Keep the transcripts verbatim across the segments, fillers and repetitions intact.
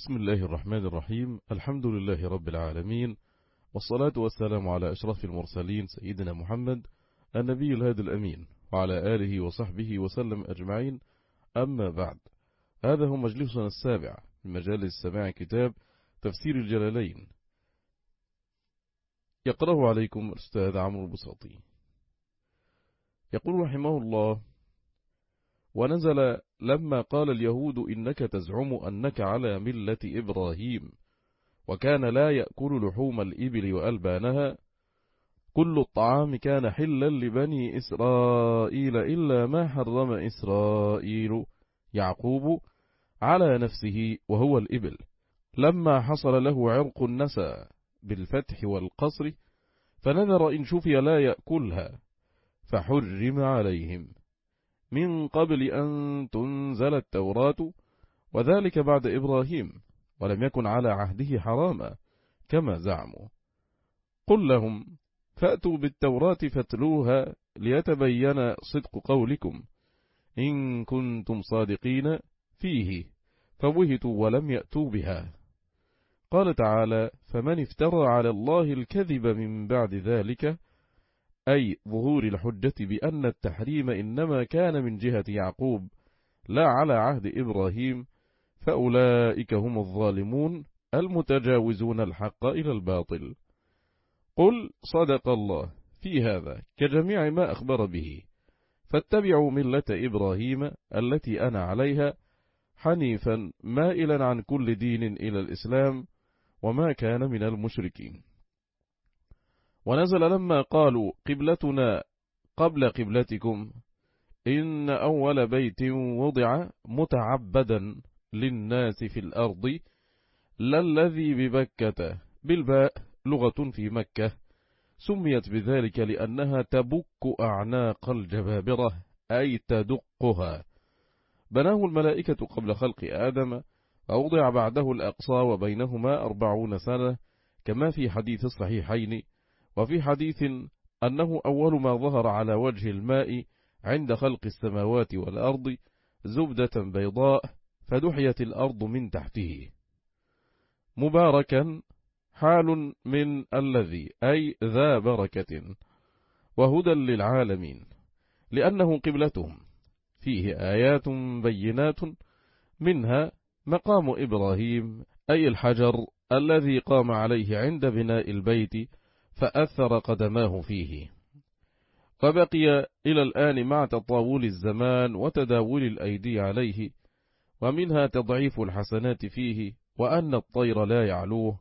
بسم الله الرحمن الرحيم. الحمد لله رب العالمين، والصلاة والسلام على أشرف المرسلين سيدنا محمد النبي الهادي الأمين، وعلى آله وصحبه وسلم أجمعين. أما بعد، هذا هو مجلسنا السابع من مجالس سماع كتاب تفسير الجلالين، يقرأه عليكم الأستاذ عمرو البساطي. يقول رحمه الله: ونزل لما قال اليهود إنك تزعم أنك على ملة إبراهيم وكان لا يأكل لحوم الإبل وألبانها، كل الطعام كان حلا لبني إسرائيل إلا ما حرم إسرائيل يعقوب على نفسه وهو الإبل، لما حصل له عرق النسى بالفتح والقصر، فنذر إن شفي لا يأكلها فحرم عليهم من قبل أن تنزل التوراة، وذلك بعد إبراهيم، ولم يكن على عهده حراما كما زعموا. قل لهم فأتوا بالتوراة فاتلوها ليتبين صدق قولكم إن كنتم صادقين فيه، فوهتوا ولم يأتوا بها. قال تعالى: فمن افترى على الله الكذب من بعد ذلك، أي ظهور الحجة بأن التحريم إنما كان من جهة يعقوب لا على عهد إبراهيم، فأولئك هم الظالمون المتجاوزون الحق إلى الباطل. قل صدق الله في هذا كجميع ما أخبر به، فاتبعوا ملة إبراهيم التي أنا عليها حنيفا مائلا عن كل دين إلى الإسلام، وما كان من المشركين. ونزل لما قالوا قبلتنا قبل قبلتكم إن أول بيت وضع متعبدا للناس في الأرض للذي ببكة، بالباء لغة في مكة، سميت بذلك لأنها تبك أعناق الجبابرة أي تدقها. بناه الملائكة قبل خلق آدم، ووضع بعده الأقصى وبينهما أربعون سنة، كما في حديث الصحيحين. وفي حديث أنه أول ما ظهر على وجه الماء عند خلق السماوات والأرض زبدة بيضاء، فدحيت الأرض من تحته. مباركا حال من الذي أي ذا بركة، وهدى للعالمين لأنه قبلتهم، فيه آيات بينات، منها مقام إبراهيم أي الحجر الذي قام عليه عند بناء البيت فأثر قدماه فيه، فبقي إلى الآن مع تطاول الزمان وتداول الأيدي عليه. ومنها تضعيف الحسنات فيه، وأن الطير لا يعلوه،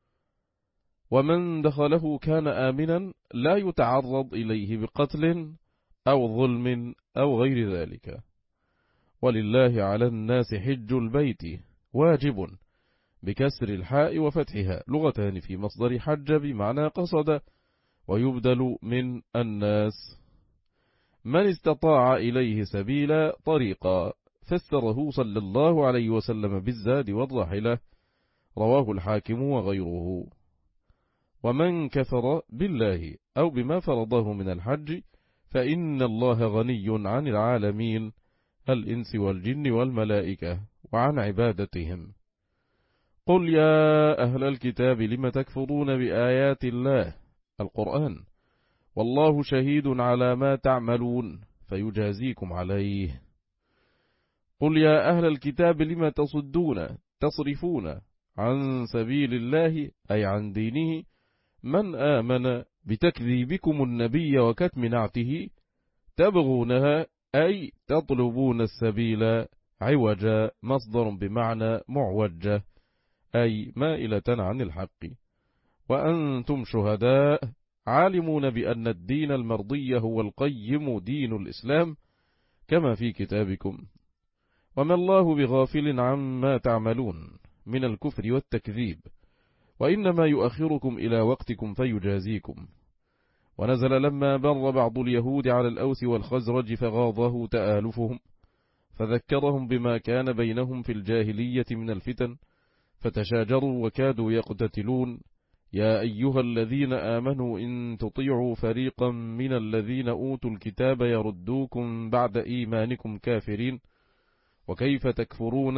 ومن دخله كان آمنا لا يتعرض إليه بقتل أو ظلم أو غير ذلك. ولله على الناس حج البيت واجب بكسر الحاء وفتحها، لغتان في مصدر حج بمعنى قصد، ويبدل من الناس. من استطاع إليه سبيلا طريقا، فسره صلى الله عليه وسلم بالزاد والراحلة، رواه الحاكم وغيره. ومن كفر بالله أو بما فرضه من الحج فإن الله غني عن العالمين الإنس والجن والملائكة وعن عبادتهم. قل يا أهل الكتاب لم تكفرون بآيات الله القرآن والله شهيد على ما تعملون فيجازيكم عليه. قل يا أهل الكتاب لم تصدون تصرفون عن سبيل الله أي عن دينه من آمن بتكذيبكم النبي وكتم نعته، تبغونها أي تطلبون السبيل عوجا، مصدر بمعنى معوجة أي مائلة عن الحق، وأنتم شهداء عالمون بأن الدين المرضي هو القيم دين الإسلام كما في كتابكم، وما الله بغافل عما تعملون من الكفر والتكذيب، وإنما يؤخركم إلى وقتكم فيجازيكم. ونزل لما بر بعض اليهود على الأوس والخزرج فغاضه تآلفهم، فذكرهم بما كان بينهم في الجاهلية من الفتن، فتشاجروا وكادوا يقتتلون. يا أيها الذين آمنوا إن تطيعوا فريقا من الذين أوتوا الكتاب يردوكم بعد إيمانكم كافرين، وكيف تكفرون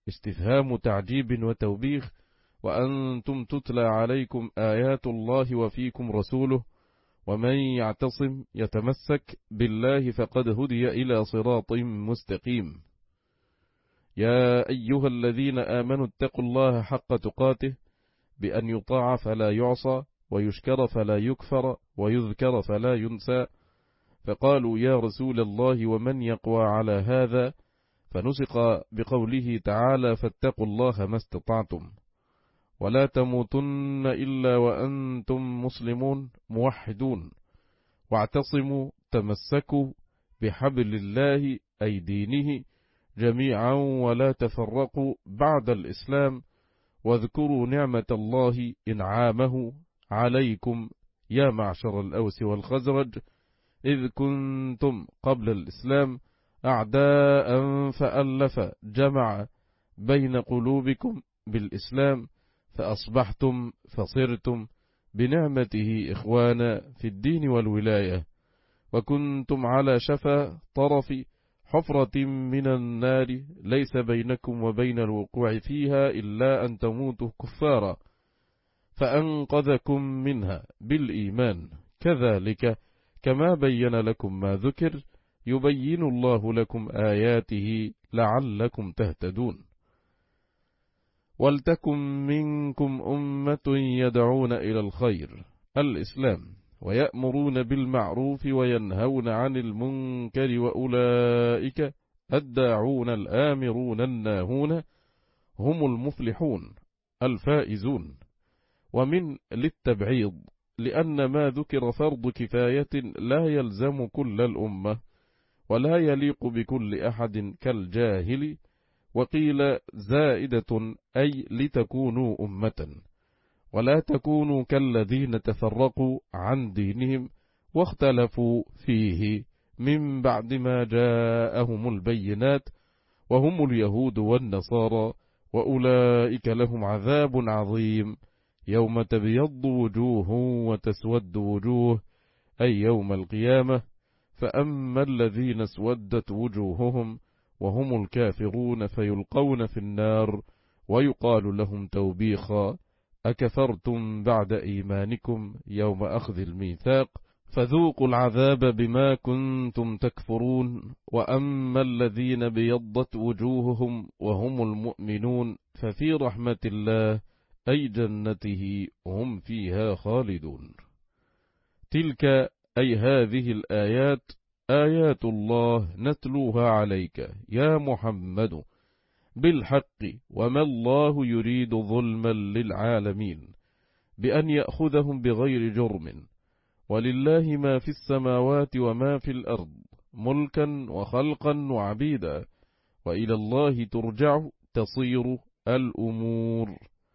استفهام تعجيب وتوبيخ، وأنتم تتلى عليكم آيات الله وفيكم رسوله، ومن يعتصم يتمسك بالله فقد هدي إلى صراط مستقيم. يا أيها الذين آمنوا اتقوا الله حق تقاته بأن يطاع فلا يعصى، ويشكر فلا يكفر، ويذكر فلا ينسى. فقالوا يا رسول الله ومن يقوى على هذا؟ فنسق بقوله تعالى فاتقوا الله ما استطعتم، ولا تموتن إلا وأنتم مسلمون موحدون، واعتصموا تمسكوا بحبل الله أي دينه جميعا ولا تفرقوا بعد الإسلام، واذكروا نعمة الله إنعامه عليكم يا معشر الأوس والخزرج، إذ كنتم قبل الإسلام أعداء فألف جمع بين قلوبكم بالإسلام، فأصبحتم فصرتم بنعمته إخوانا في الدين والولاية، وكنتم على شفا طرف حفرة من النار ليس بينكم وبين الوقوع فيها إلا أن تموتوا كفارا، فأنقذكم منها بالإيمان. كذلك كما بين لكم ما ذكر يبين الله لكم آياته لعلكم تهتدون. ولتكن منكم أمة يدعون إلى الخير الإسلام، ويأمرون بالمعروف وينهون عن المنكر، وأولئك الداعون الآمرون الناهون هم المفلحون الفائزون. ومن للتبعيض، لأن ما ذكر فرض كفاية لا يلزم كل الأمة ولا يليق بكل أحد كالجاهل، وقيل زائدة أي لتكونوا أمة، ولا تكونوا كالذين تفرقوا عن دينهم واختلفوا فيه من بعد ما جاءهم البينات، وهم اليهود والنصارى، وأولئك لهم عذاب عظيم يوم تبيض وجوه وتسود وجوه، أي يوم القيامة. فأما الذين اسودت وجوههم وهم الكافرون فيلقون في النار، ويقال لهم توبيخا أكفرتم بعد إيمانكم يوم أخذ الميثاق، فذوقوا العذاب بما كنتم تكفرون. وأما الذين بيضت وجوههم وهم المؤمنون ففي رحمة الله أي جنته هم فيها خالدون. تلك أي هذه الآيات آيات الله نتلوها عليك يا محمد بالحق، وما الله يريد ظلما للعالمين بأن يأخذهم بغير جرم، ولله ما في السماوات وما في الأرض ملكا وخلقا وعبيدا، وإلى الله ترجع تصير الأمور.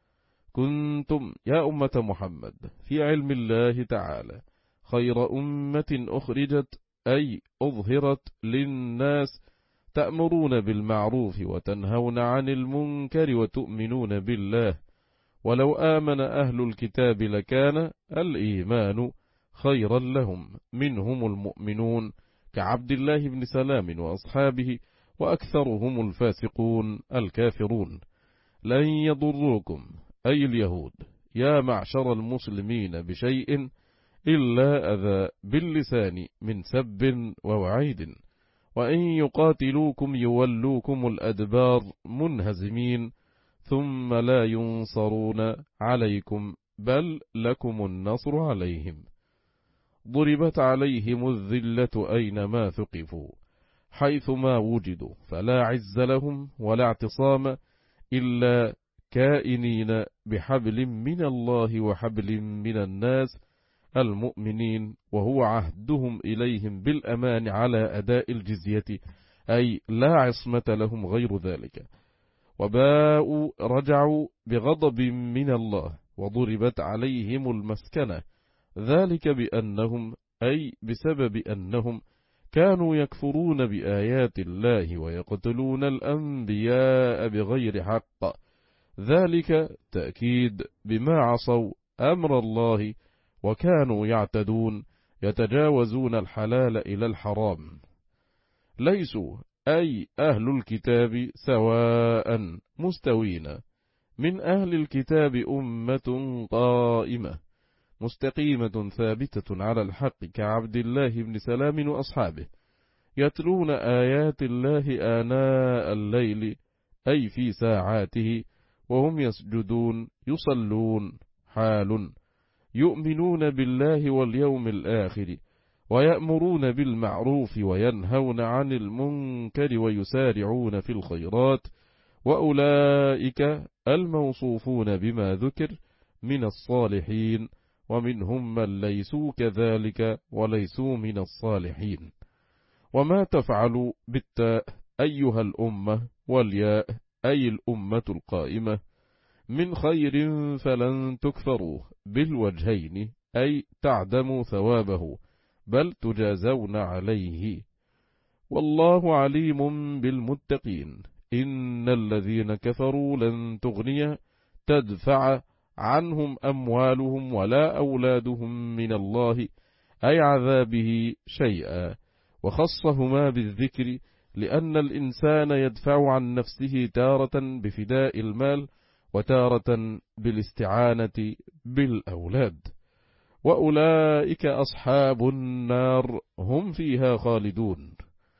كنتم يا أمة محمد في علم الله تعالى خير أمة أخرجت أي أظهرت للناس، تأمرون بالمعروف وتنهون عن المنكر وتؤمنون بالله، ولو آمن أهل الكتاب لكان الإيمان خيرا لهم، منهم المؤمنون كعبد الله بن سلام وأصحابه، وأكثرهم الفاسقون الكافرون. لن يضروكم أي اليهود يا معشر المسلمين بشيء إلا أذى باللسان من سب ووعيد، وإن يقاتلوكم يولوكم الأدبار منهزمين، ثم لا ينصرون عليكم بل لكم النصر عليهم. ضربت عليهم الذلة أينما ثقفوا حيثما وجدوا، فلا عز لهم ولا اعتصام إلا كائنين بحبل من الله وحبل من الناس المؤمنين، وهو عهدهم إليهم بالأمان على أداء الجزية، أي لا عصمة لهم غير ذلك. وباءوا رجعوا بغضب من الله، وضربت عليهم المسكنة، ذلك بأنهم أي بسبب أنهم كانوا يكفرون بآيات الله ويقتلون الأنبياء بغير حق، ذلك تأكيد بما عصوا أمر الله وكانوا يعتدون يتجاوزون الحلال إلى الحرام. ليسوا أي أهل الكتاب سواء مستوين. من أهل الكتاب أمة قائمة مستقيمة ثابتة على الحق كعبد الله بن سلام وأصحابه يتلون آيات الله آناء الليل أي في ساعاته وهم يسجدون يصلون حال يؤمنون بالله واليوم الآخر ويأمرون بالمعروف وينهون عن المنكر ويسارعون في الخيرات وأولئك الموصوفون بما ذكر من الصالحين ومنهم من ليسوا كذلك وليسوا من الصالحين. وما تفعلوا بالتاء أيها الأمة والياء أي الأمة القائمة من خير فلن تكفروه بالوجهين أي تعدموا ثوابه بل تجازون عليه والله عليم بالمتقين. إن الذين كفروا لن تغني تدفع عنهم أموالهم ولا أولادهم من الله أي عذابه شيئا وخصهما بالذكر لأن الإنسان يدفع عن نفسه تارة بفداء المال وتارة بالاستعانة بالأولاد. وأولئك أصحاب النار هم فيها خالدون.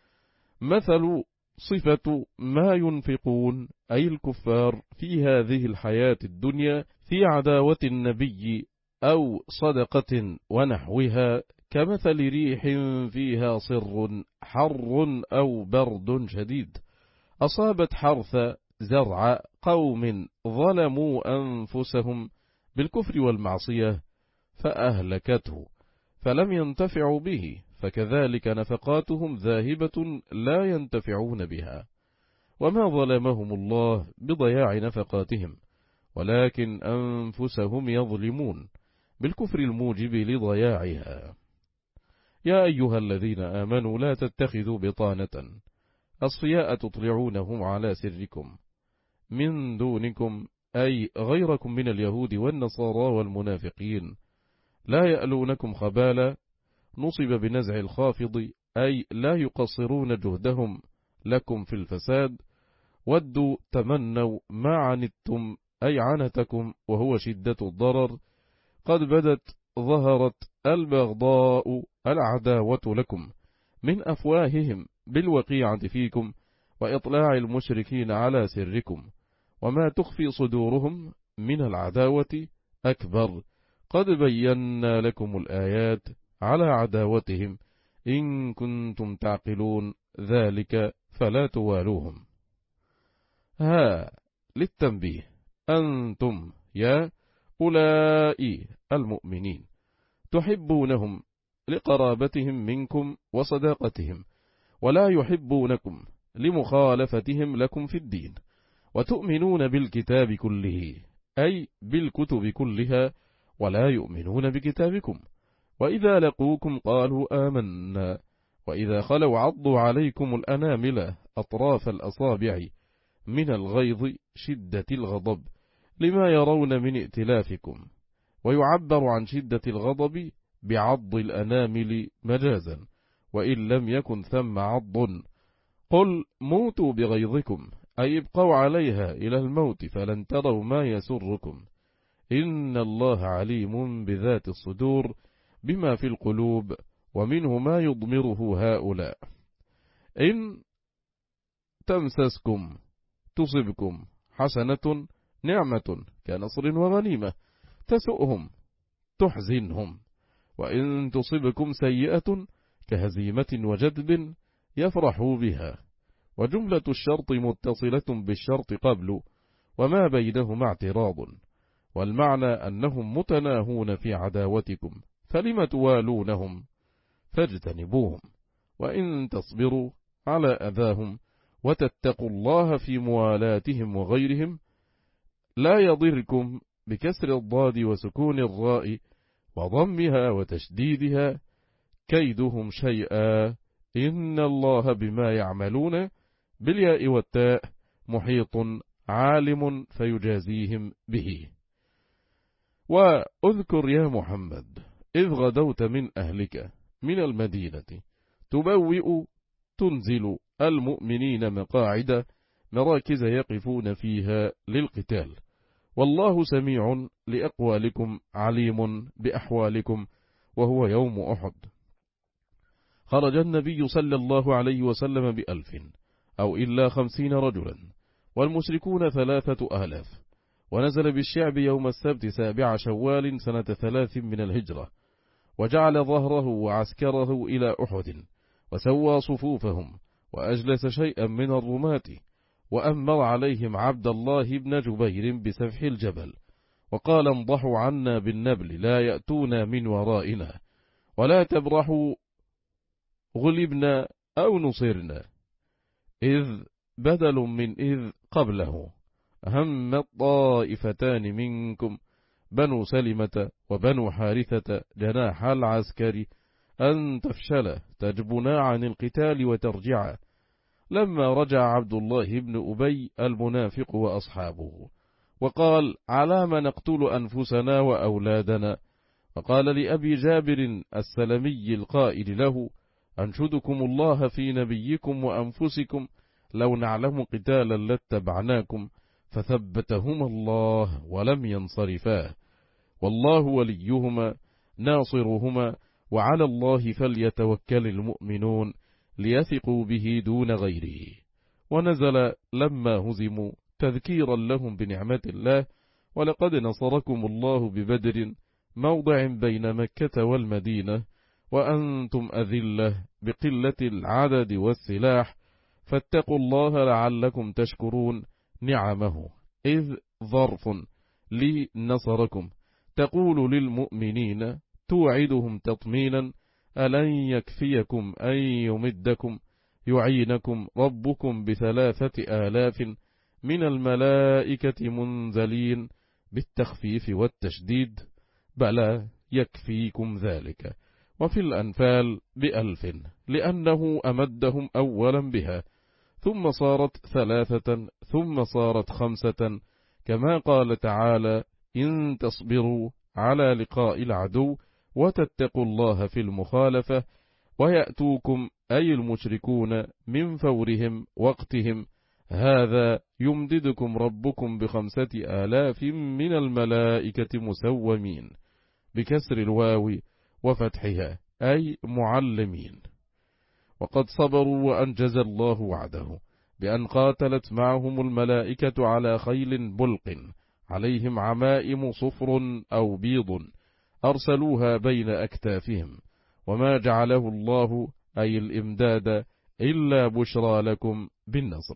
مثل صفة ما ينفقون أي الكفار في هذه الحياة الدنيا في عداوة النبي أو صدقة ونحوها كمثل ريح فيها صر حر أو برد شديد أصابت حرث زرع قوم ظلموا أنفسهم بالكفر والمعصية فأهلكته فلم ينتفعوا به فكذلك نفقاتهم ذاهبة لا ينتفعون بها. وما ظلمهم الله بضياع نفقاتهم ولكن أنفسهم يظلمون بالكفر الموجب لضياعها. يا أيها الذين آمنوا لا تتخذوا بطانة أصفياء تطلعونهم على سركم من دونكم أي غيركم من اليهود والنصارى والمنافقين لا يألونكم خبالا نصب بنزع الخافض أي لا يقصرون جهدهم لكم في الفساد ودوا تمنوا ما عنتم أي عنتكم وهو شدة الضرر قد بدت ظهرت البغضاء العداوة لكم من أفواههم بالوقيعة فيكم وإطلاع المشركين على سركم وما تخفي صدورهم من العداوة أكبر قد بينا لكم الآيات على عداوتهم إن كنتم تعقلون ذلك فلا توالوهم. ها للتنبيه أنتم يا أولئك المؤمنين تحبونهم لقرابتهم منكم وصداقتهم ولا يحبونكم لمخالفتهم لكم في الدين وتؤمنون بالكتاب كله أي بالكتب كلها ولا يؤمنون بكتابكم وإذا لقوكم قالوا آمنا وإذا خلوا عضوا عليكم الأنامل أطراف الأصابع من الغيظ شدة الغضب لما يرون من ائتلافكم ويعبر عن شدة الغضب بعض الأنامل مجازا وإن لم يكن ثم عض قل موتوا بغيظكم أي ابقوا عليها إلى الموت فلن تروا ما يسركم إن الله عليم بذات الصدور بما في القلوب ومنه ما يضمره هؤلاء. إن تمسسكم تصبكم حسنة نعمة كنصر وغنيمة تسؤهم تحزنهم وإن تصبكم سيئة كهزيمة وجدب يفرحوا بها وجملة الشرط متصلة بالشرط قبل وما بينهما اعتراض والمعنى أنهم متناهون في عداوتكم فلم توالونهم فاجتنبوهم وإن تصبروا على أذاهم وتتقوا الله في موالاتهم وغيرهم لا يضركم بكسر الضاد وسكون الراء وضمها وتشديدها كيدهم شيئا إن الله بما يعملون بالياء والتاء محيط عالم فيجازيهم به. وأذكر يا محمد إذ غدوت من أهلك من المدينة تبوئ تنزل المؤمنين مقاعد مراكز يقفون فيها للقتال. والله سميع لأقوالكم عليم بأحوالكم، وهو يوم أحد. خرج النبي صلى الله عليه وسلم بألف أو إلا خمسين رجلا، والمشركون ثلاثة آلاف، ونزل بالشعب يوم السبت سابع شوال سنة ثلاث من الهجرة، وجعل ظهره وعسكره إلى أحد، وسوى صفوفهم، وأجلس شيئا من الرماة، وأمر عليهم عبد الله بن جبير بسفح الجبل، وقال انضحوا عنا بالنبل لا يأتونا من ورائنا، ولا تبرحوا غلبنا أو نصرنا، إذ بدل من إذ قبله، هم الطائفتان منكم بنو سلمة وبنو حارثة جناح العسكر أن تفشل تجبنا عن القتال وترجع. لما رجع عبد الله بن أبي المنافق وأصحابه، وقال على ما نقتل أنفسنا وأولادنا، فقال لأبي جابر السلمي القائل له أنشدكم الله في نبيكم وأنفسكم لو نعلم قتالا لاتبعناكم، فثبتهما الله ولم ينصرفاه، والله وليهما ناصرهما، وعلى الله فليتوكل المؤمنون ليثقوا به دون غيره. ونزل لما هزموا تذكيرا لهم بنعمة الله، ولقد نصركم الله ببدر موضع بين مكة والمدينة وأنتم أذلة بقلة العدد والسلاح، فاتقوا الله لعلكم تشكرون نعمه، إذ ظرف لي نصركم تقول للمؤمنين توعدهم تطمينا ألن يكفيكم أن يمدكم يعينكم ربكم بثلاثة آلاف من الملائكة منزلين بالتخفيف والتشديد، بلى يكفيكم ذلك. وفي الأنفال بألف لأنه أمدهم أولا بها، ثم صارت ثلاثة، ثم صارت خمسة، كما قال تعالى إن تصبروا على لقاء العدو وتتقوا الله في المخالفة ويأتوكم أي المشركون من فورهم وقتهم هذا يمددكم ربكم بخمسة آلاف من الملائكة مسومين، بكسر الواو وفتحها أي معلمين. وقد صبروا وأنجز الله وعده بأن قاتلت معهم الملائكة على خيل بلق عليهم عمائم صفر أو بيض أرسلوها بين أكتافهم، وما جعله الله أي الإمداد إلا بشرى لكم بالنصر،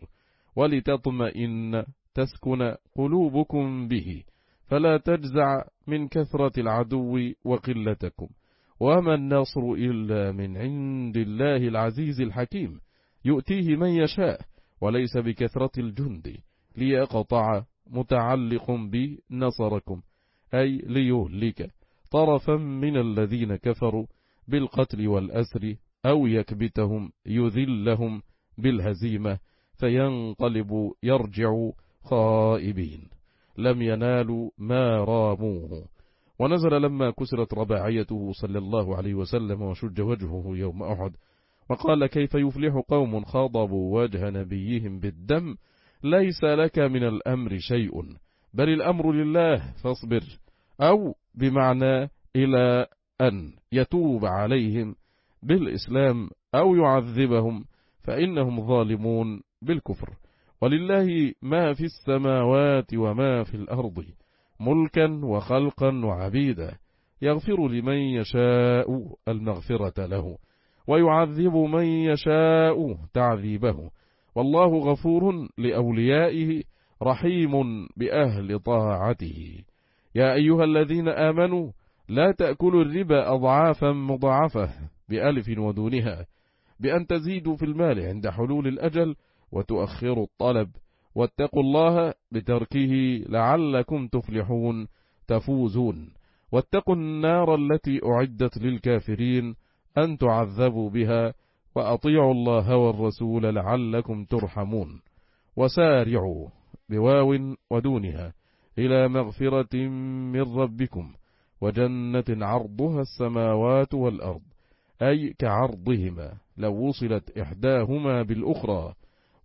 ولتطمئن تسكن قلوبكم به، فلا تجزع من كثرة العدو وقلتكم، وما النصر إلا من عند الله العزيز الحكيم، يؤتيه من يشاء وليس بكثرة الجند، ليقطع متعلق بنصركم أي ليهلك طرفا من الذين كفروا بالقتل والأسر، أو يكبتهم يذلهم بالهزيمة فينقلبوا يرجعوا خائبين لم ينالوا ما راموه. ونزل لما كسرت رباعيته صلى الله عليه وسلم وشج وجهه يوم أحد، وقال كيف يفلح قوم خاضبوا وجه نبيهم بالدم، ليس لك من الأمر شيء بل الأمر لله فاصبر، أو بمعنى إلى أن يتوب عليهم بالإسلام أو يعذبهم فإنهم ظالمون بالكفر، ولله ما في السماوات وما في الأرض ملكا وخلقا وعبيدا، يغفر لمن يشاء المغفرة له ويعذب من يشاء تعذيبه، والله غفور لأوليائه رحيم بأهل طاعته. يا أيها الذين آمنوا لا تأكلوا الربا أضعافا مضاعفة بألف ودونها، بأن تزيدوا في المال عند حلول الأجل وتؤخروا الطلب، واتقوا الله بتركه لعلكم تفلحون تفوزون، واتقوا النار التي أعدت للكافرين أن تعذبوا بها، وأطيعوا الله والرسول لعلكم ترحمون. وسارعوا بواو ودونها إلى مغفرة من ربكم وجنة عرضها السماوات والأرض، أي كعرضهما لو وصلت إحداهما بالأخرى،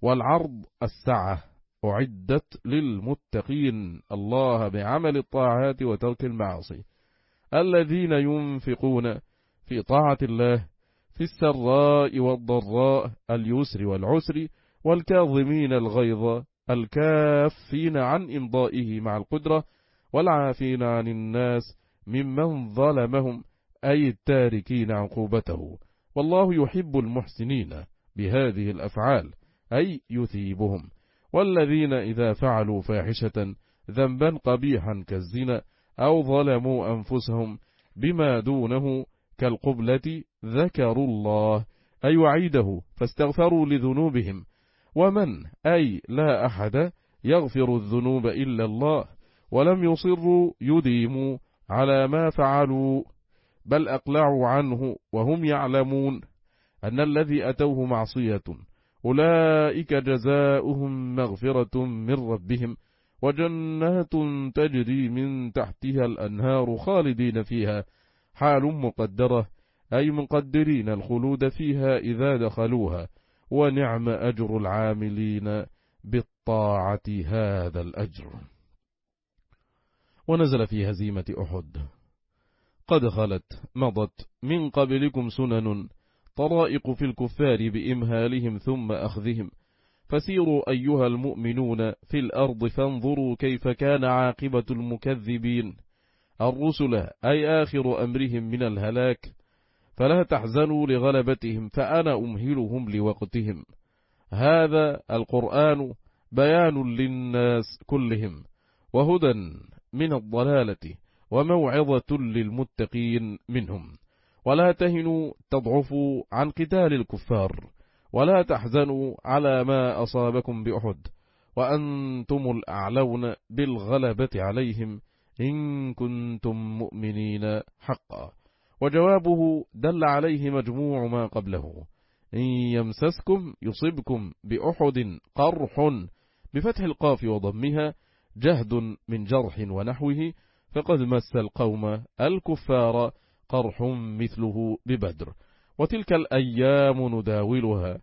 والعرض السعة أعدت للمتقين الله بعمل الطاعات وترك المعاصي، الذين ينفقون في طاعة الله في السراء والضراء اليسر والعسر، والكاظمين الغيظ الكافين عن إمضائه مع القدرة، والعافين عن الناس ممن ظلمهم، أي التاركين عقوبته. والله يحب المحسنين بهذه الأفعال، أي يثيبهم. والذين إذا فعلوا فاحشة ذنبا قبيحا كالزنا أو ظلموا أنفسهم بما دونه كالقبلة ذكروا الله، أي وعيده، فاستغفروا لذنوبهم. ومن أي لا أحد يغفر الذنوب إلا الله، ولم يصروا يديموا على ما فعلوا، بل أقلعوا عنه وهم يعلمون أن الذي أتوه معصية، أولئك جزاؤهم مغفرة من ربهم وجنات تجري من تحتها الأنهار خالدين فيها، حال مقدرة، أي مقدرين الخلود فيها إذا دخلوها، ونعم أجر العاملين بالطاعة هذا الأجر. ونزل في هزيمة أحد: قد خلت مضت من قبلكم سنن طرائق في الكفار بإمهالهم ثم أخذهم، فسيروا أيها المؤمنون في الأرض فانظروا كيف كان عاقبة المكذبين. الرسل أي آخر أمرهم من الهلاك، فلا تحزنوا لغلبتهم فأنا أمهلهم لوقتهم. هذا القرآن بيان للناس كلهم، وهدى من الضلالة، وموعظة للمتقين منهم. ولا تهنوا تضعفوا عن قتال الكفار، ولا تحزنوا على ما أصابكم بأحد، وأنتم الأعلون بالغلبة عليهم إن كنتم مؤمنين حقا. وجوابه دل عليه مجموع ما قبله: إن يمسسكم يصبكم بأحد قرح بفتح القاف وضمها، جهد من جرح ونحوه، فقد مس القوم الكفار قرح مثله ببدر. وتلك الأيام نداولها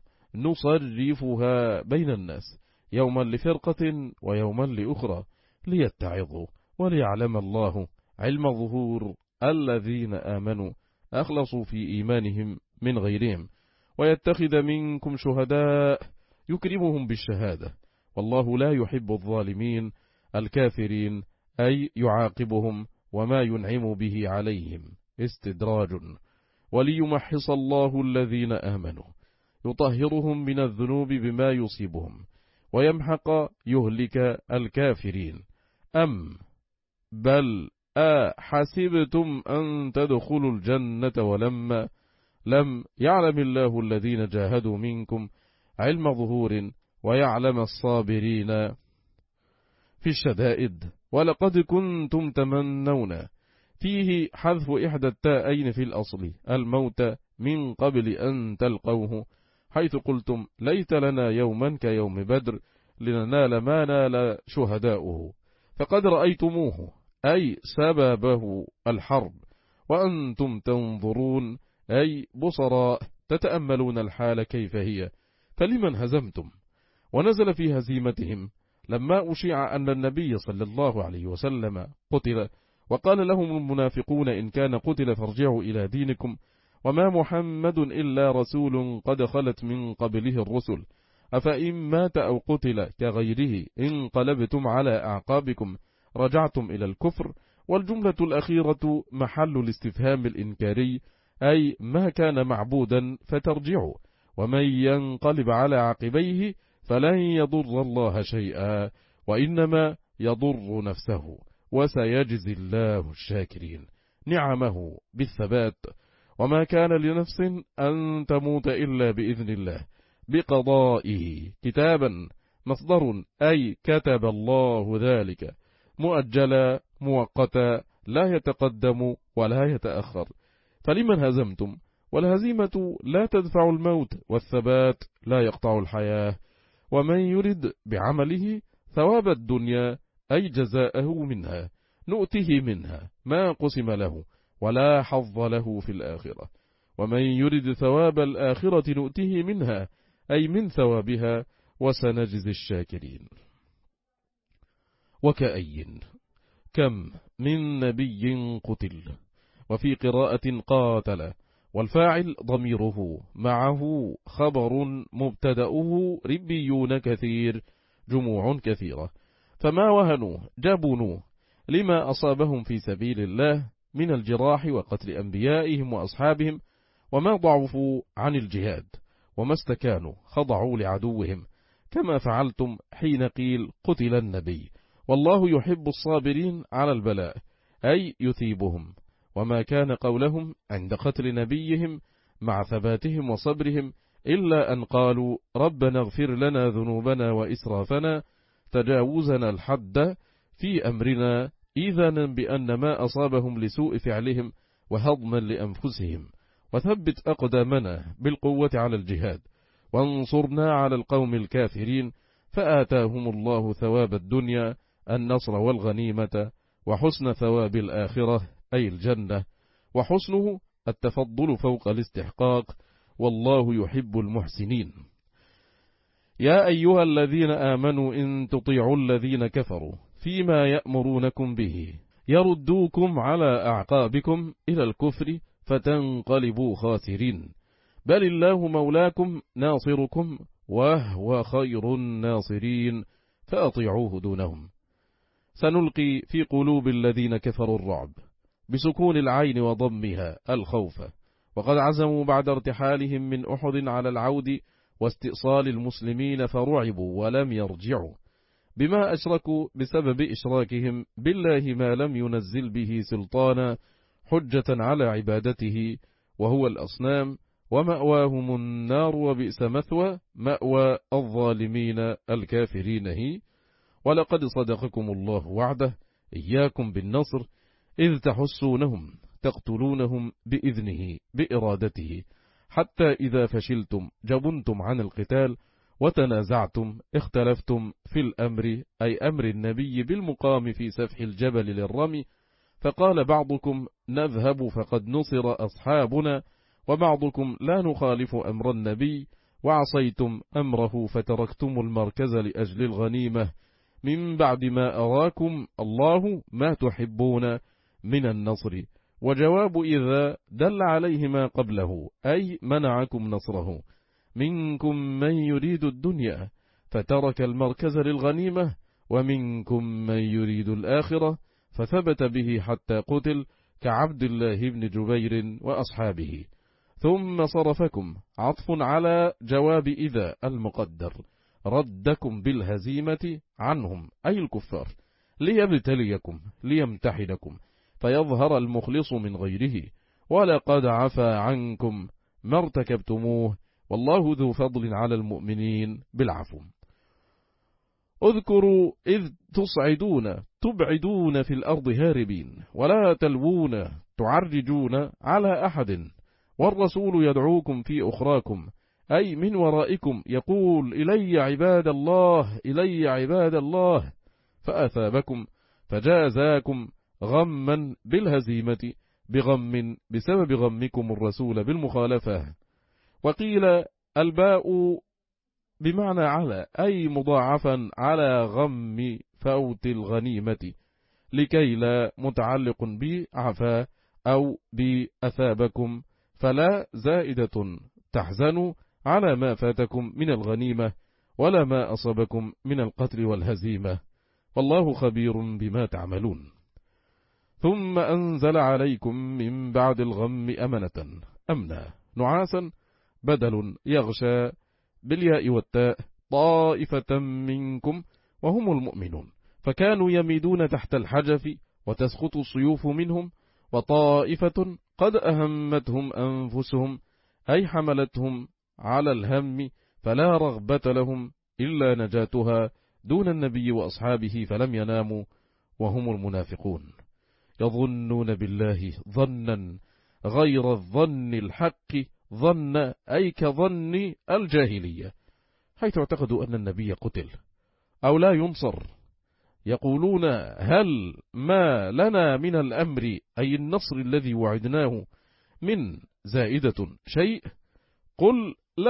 نصرفها بين الناس، يوما لفرقة ويوما لأخرى، ليتعظوا وليعلم الله علم ظهور الذين آمنوا أخلصوا في إيمانهم من غيرهم، ويتخذ منكم شهداء يكرمهم بالشهادة، والله لا يحب الظالمين الكافرين، أي يعاقبهم وما ينعم به عليهم استدراج. وليمحص الله الذين آمنوا يطهرهم من الذنوب بما يصيبهم، ويمحق يهلك الكافرين. أم بل أحسبتم أن تدخلوا الجنة ولما لم يعلم الله الذين جاهدوا منكم علم ظهور، ويعلم الصابرين في الشدائد. ولقد كنتم تمنون فيه حذف إحدى التاءين في الأصل الموت من قبل أن تلقوه، حيث قلتم ليت لنا يوما كيوم بدر لننال ما نال شهداؤه، فقد رأيتموه، أي سببه الحرب، وأنتم تنظرون، أي بصراء تتأملون الحال كيف هي، فلمن هزمتم. ونزل في هزيمتهم لما أشيع أن النبي صلى الله عليه وسلم قتل، وقال لهم المنافقون إن كان قتل فارجعوا إلى دينكم، وما محمد إلا رسول قد خلت من قبله الرسل، أفإن مات أو قتل كغيره انقلبتم على أعقابكم رجعتم إلى الكفر. والجملة الأخيرة محل الاستفهام الإنكاري، أي ما كان معبودا فترجعوا، ومن ينقلب على عقبيه فلن يضر الله شيئا وإنما يضر نفسه، وسيجزي الله الشاكرين نعمه بالثبات. وما كان لنفس أن تموت إلا بإذن الله بقضائه كتابا، مصدر أي كتب الله ذلك، مؤجلا مؤقتا لا يتقدم ولا يتأخر. فلمن هزمتم؟ والهزيمة لا تدفع الموت، والثبات لا يقطع الحياة. ومن يرد بعمله ثواب الدنيا أي جزاءه منها نؤته منها ما قسم له ولا حظ له في الآخرة. ومن يرد ثواب الآخرة نؤته منها أي من ثوابها وسنجزي الشاكرين. وكأين كم من نبي قتل، وفي قراءة قاتل، والفاعل ضميره معه خبر مبتدأه ربيون كثير جموع كثيرة، فما وهنوا جبنوا لما أصابهم في سبيل الله من الجراح وقتل أنبيائهم وأصحابهم، وما ضعفوا عن الجهاد وما استكانوا خضعوا لعدوهم، كما فعلتم حين قيل قتل النبي، والله يحب الصابرين على البلاء، أي يثيبهم. وما كان قولهم عند قتل نبيهم مع ثباتهم وصبرهم إلا أن قالوا ربنا اغفر لنا ذنوبنا وإسرافنا تجاوزنا الحد في أمرنا، إذنا بأن ما أصابهم لسوء فعلهم وهضما لأنفسهم، وثبت أقدامنا بالقوة على الجهاد، وانصرنا على القوم الكافرين، فآتاهم الله ثواب الدنيا النصر والغنيمة، وحسن ثواب الآخرة أي الجنة، وحسنه التفضل فوق الاستحقاق، والله يحب المحسنين. يا أيها الذين آمنوا إن تطيعوا الذين كفروا فيما يأمرونكم به يردوكم على أعقابكم إلى الكفر فتنقلبوا خاسرين، بل الله مولاكم ناصركم وهو خير الناصرين، فأطيعوه دونهم. سنلقي في قلوب الذين كفروا الرعب بسكون العين وضمها الخوف، وقد عزموا بعد ارتحالهم من أحد على العود واستئصال المسلمين فرعبوا ولم يرجعوا، بما أشركوا بسبب إشراكهم بالله ما لم ينزل به سلطانا حجة على عبادته وهو الأصنام، ومأواهم النار وبئس مثوى مأوى الظالمين الكافرين هي. ولقد صدقكم الله وعده إياكم بالنصر إذ تحسونهم تقتلونهم بإذنه بإرادته، حتى إذا فشلتم جبنتم عن القتال وتنازعتم اختلفتم في الأمر أي أمر النبي بالمقام في سفح الجبل للرمي، فقال بعضكم نذهب فقد نصر أصحابنا، وبعضكم لا نخالف أمر النبي، وعصيتم أمره فتركتم المركز لأجل الغنيمة، من بعد ما أراكم الله ما تحبون من النصر. وجواب إذا دل عليه ما قبله أي منعكم نصره، منكم من يريد الدنيا فترك المركز للغنيمة، ومنكم من يريد الآخرة فثبت به حتى قتل كعبد الله بن جبير وأصحابه، ثم صرفكم عطف على جواب إذا المقدر ردكم بالهزيمة عنهم أي الكفار ليبتليكم ليمتحنكم فيظهر المخلص من غيره، ولقد عفا عنكم ما ارتكبتموه والله ذو فضل على المؤمنين بالعفو. اذكروا إذ تصعدون تبعدون في الأرض هاربين ولا تلوون تعرجون على أحد، والرسول يدعوكم في أخراكم أي من ورائكم يقول إلي عباد الله إلي عباد الله، فأثابكم فجازاكم غما بالهزيمة بغم بسبب غمكم الرسول بالمخالفة. وقيل الباء بمعنى على أي مضاعفا على غم فوت الغنيمة، لكي لا متعلق بعفا أو بأثابكم، فلا زائدة تحزنوا على ما فاتكم من الغنيمة ولا ما أصابكم من القتل والهزيمة، والله خبير بما تعملون. ثم أنزل عليكم من بعد الغم أمنة أمنا نعاسا بدل يغشى بالياء والتاء طائفة منكم وهم المؤمنون، فكانوا يميدون تحت الحجف وتسقط السيوف منهم، وطائفة قد أهمتهم أنفسهم أي حملتهم على الهم فلا رغبة لهم إلا نجاتها دون النبي وأصحابه فلم يناموا، وهم المنافقون يظنون بالله ظنا غير الظن الحق، ظن أي كظن الجاهلية، حيث اعتقدوا أن النبي قتل أو لا ينصر، يقولون هل ما لنا من الأمر أي النصر الذي وعدناه من زائدة شيء؟ قل لهم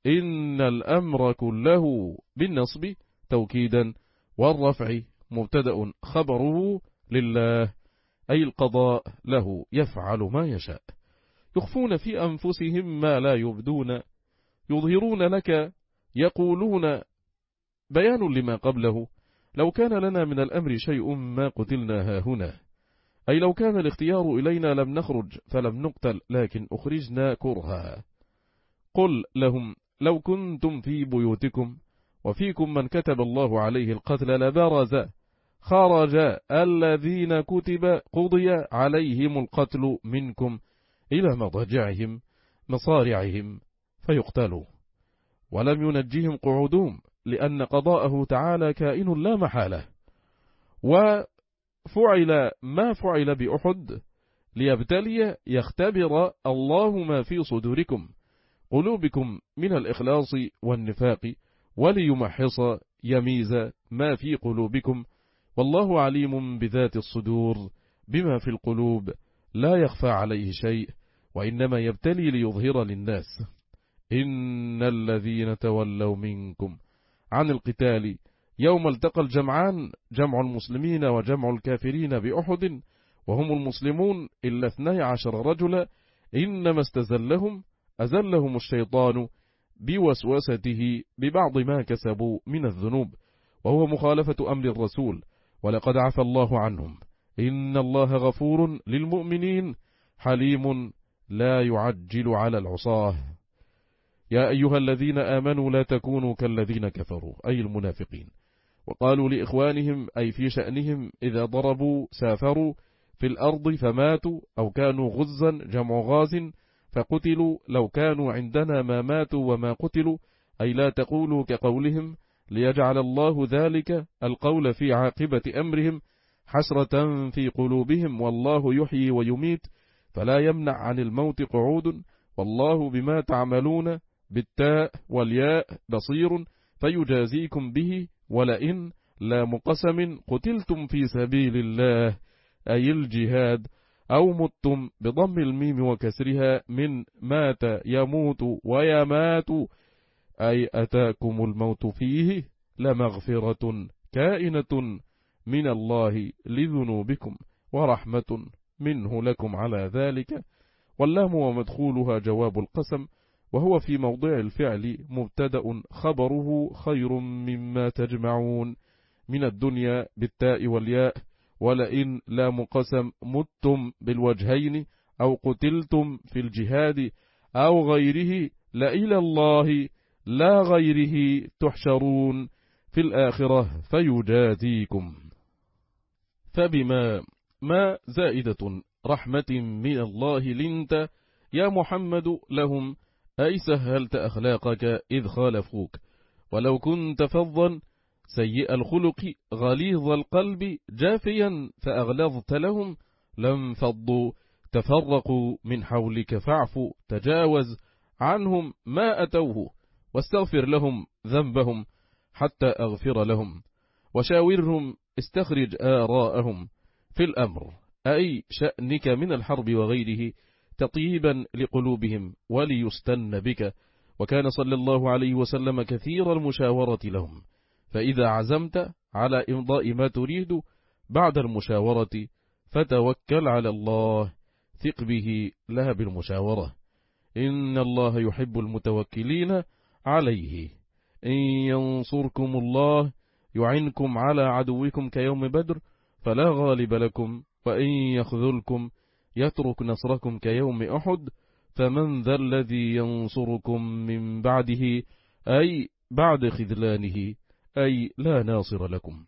إن الأمر كله بالنصب توكيدا، والرفع مبتدأ خبره لله، أي القضاء له يفعل ما يشاء. يخفون في أنفسهم ما لا يبدون، يظهرون لك يقولون، بيان لما قبله: لو كان لنا من الأمر شيء ما قتلنا هاهنا، أي لو كان الاختيار إلينا لم نخرج فلم نقتل، لكن أخرجنا كرها. قل لهم: لو كنتم في بيوتكم وفيكم من كتب الله عليه القتل لبرز خرج الذين كتب قضي عليهم القتل منكم إلى مضاجعهم مصارعهم فيقتلوا، ولم ينجهم قعودهم، لأن قضاءه تعالى كائن لا محالة. وفعل ما فعل بأحد ليبتلي يختبر الله ما في صدوركم قلوبكم من الإخلاص والنفاق، وليمحص يميز ما في قلوبكم، والله عليم بذات الصدور، بما في القلوب لا يخفى عليه شيء، وإنما يبتلي ليظهر للناس. إن الذين تولوا منكم عن القتال يوم التقى الجمعان، جمع المسلمين وجمع الكافرين بأحد، وهم المسلمون إلا اثني عشر رجلا، إنما استزلهم أزلهم الشيطان بوسوسته ببعض ما كسبوا من الذنوب، وهو مخالفة أمر الرسول، ولقد عفى الله عنهم، إن الله غفور للمؤمنين حليم لا يعجل على العصاه. يا أيها الذين آمنوا لا تكونوا كالذين كفروا، أي المنافقين، وقالوا لإخوانهم أي في شأنهم إذا ضربوا سافروا في الأرض فماتوا أو كانوا غزا جمع غاز فقتلوا لو كانوا عندنا ما ماتوا وما قتلوا، أي لا تقولوا كقولهم ليجعل الله ذلك القول في عاقبة أمرهم حسرة في قلوبهم، والله يحيي ويميت فلا يمنع عن الموت قعود، والله بما تعملون بالتاء والياء بصير فيجازيكم به، ولئن لا مقسم قتلتم في سبيل الله أي الجهاد أو متم بضم الميم وكسرها من مات يموت ويمات أي أتاكم الموت فيه لمغفرة كائنة من الله لذنوبكم ورحمة منه لكم على ذلك. واللام ومدخولها جواب القسم، وهو في موضع الفعل مبتدأ خبره خير مما تجمعون من الدنيا بالتاء والياء، ولئن لا مقسم متم بالوجهين أو قتلتم في الجهاد أو غيره لإلى الله لا غيره تحشرون في الآخرة فيجازيكم. فبما ما زائدة رحمة من الله لنت يا محمد لهم، أي سهلت أخلاقك إذ خالفوك، ولو كنت فظا سيء الخلق غليظ القلب جافيا فأغلظت لهم لم فضوا تفرقوا من حولك، فاعف تجاوز عنهم ما أتوه، واستغفر لهم ذنبهم حتى أغفر لهم، وشاورهم استخرج آراءهم في الأمر أي شأنك من الحرب وغيره تطيبا لقلوبهم وليستن بك، وكان صلى الله عليه وسلم كثير المشاورة لهم، فإذا عزمت على إمضاء ما تريد بعد المشاورة فتوكل على الله، ثق به لا بالمشاورة، إن الله يحب المتوكلين عليه. إن ينصركم الله يعنكم على عدوكم كيوم بدر فلا غالب لكم، وإن يخذلكم يترك نصركم كيوم أحد، فمن ذا الذي ينصركم من بعده أي بعد خذلانه، أي لا ناصر لكم.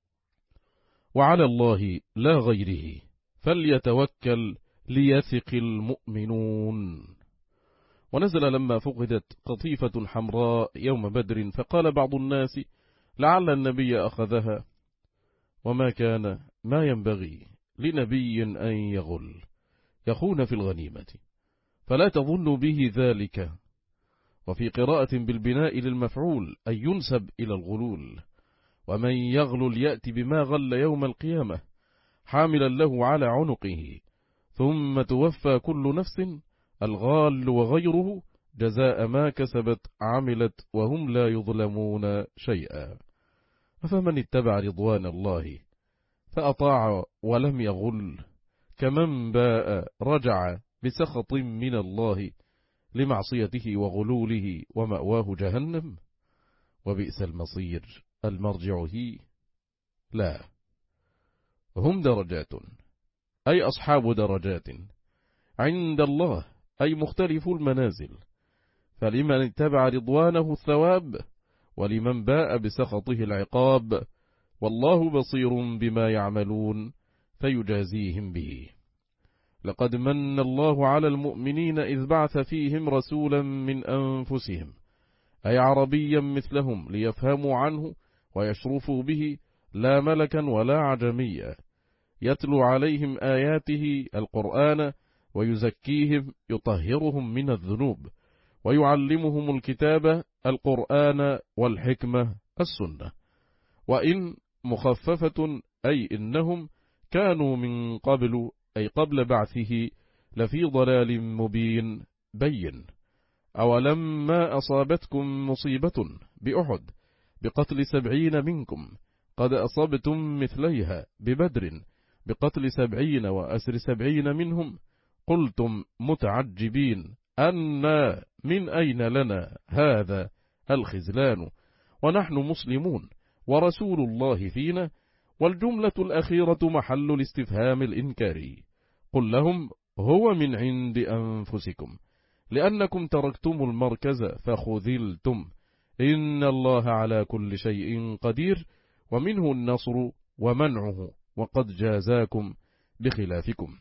وعلى الله لا غيره فليتوكل ليثق المؤمنون. ونزل لما فقدت قطيفة حمراء يوم بدر، فقال بعض الناس لعل النبي أخذها، وما كان ما ينبغي لنبي أن يغل يخون في الغنيمة، فلا تظن به ذلك. وفي قراءة بالبناء للمفعول أي ينسب إلى الغلول، ومن يغلل يأتي بما غل يوم القيامة حاملا له على عنقه، ثم توفى كل نفس الغال وغيره جزاء ما كسبت عملت وهم لا يظلمون شيئا. فمن اتبع رضوان الله فأطاع ولم يغل كمن باء رجع بسخط من الله لمعصيته وغلوله ومأواه جهنم وبئس المصير. المرجع هي لا، هم درجات أي أصحاب درجات عند الله أي مختلف المنازل، فلمن اتبع رضوانه الثواب ولمن باء بسخطه العقاب، والله بصير بما يعملون فيجازيهم به. لقد من الله على المؤمنين إذ بعث فيهم رسولا من أنفسهم أي عربيا مثلهم ليفهموا عنه ويشرفوا به لا ملكا ولا عجميا، يتلو عليهم آياته القرآن ويزكيهم يطهرهم من الذنوب ويعلمهم الكتاب القرآن والحكمة السنة. وإن مخففة أي إنهم كانوا من قبل أي قبل بعثه لفي ضلال مبين بين. أولما أصابتكم مصيبة بأحد بقتل سبعين منكم قد أصبتم مثليها ببدر بقتل سبعين وأسر سبعين منهم قلتم متعجبين أنا من أين لنا هذا الخزلان ونحن مسلمون ورسول الله فينا، والجملة الأخيرة محل الاستفهام الإنكاري. قل لهم هو من عند أنفسكم لأنكم تركتم المركز فخذلتم، إن الله على كل شيء قدير ومنه النصر ومنعه وقد جازاكم بخلافكم.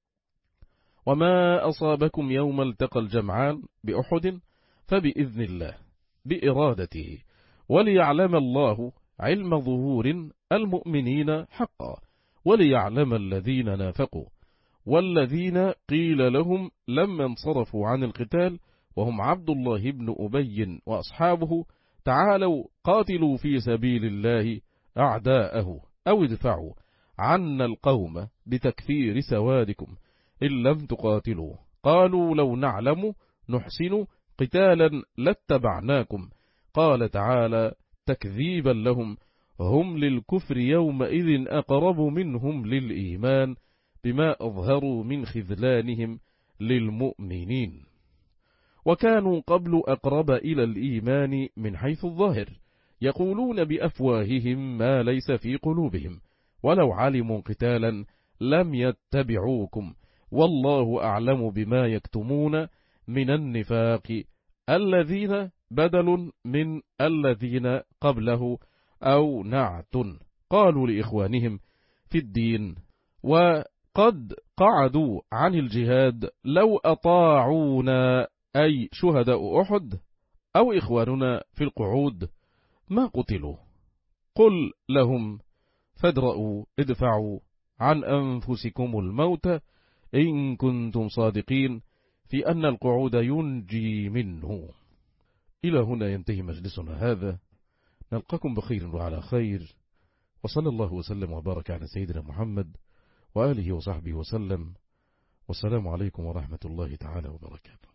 وما أصابكم يوم التقى الجمعان بأحد فبإذن الله بإرادته وليعلم الله علم ظهور المؤمنين حقا وليعلم الذين نافقوا والذين قيل لهم لما انصرفوا عن القتال وهم عبد الله بن أبي وأصحابه تعالوا قاتلوا في سبيل الله أعداءه أو ادفعوا عنا القوم بتكثير سوادكم إن لم تقاتلوا قالوا لو نعلم نحسن قتالا لاتبعناكم. قال تعالى تكذيبا لهم هم للكفر يومئذ أقرب منهم للإيمان بما أظهروا من خذلانهم للمؤمنين، وكانوا قبل أقرب إلى الإيمان من حيث الظاهر يقولون بأفواههم ما ليس في قلوبهم ولو علموا قتالا لم يتبعوكم والله أعلم بما يكتمون من النفاق. الذين بدل من الذين قبله أو نعت قالوا لإخوانهم في الدين وقد قعدوا عن الجهاد لو أطاعونا أي شهداء أحد أو إخواننا في القعود ما قتلوا. قل لهم فادرؤوا ادفعوا عن أنفسكم الموت إن كنتم صادقين في أن القعود ينجي منه. إلى هنا ينتهي مجلسنا هذا، نلقاكم بخير وعلى خير، وصلى الله وسلم وبارك على سيدنا محمد وآله وصحبه وسلم، والسلام عليكم ورحمة الله تعالى وبركاته.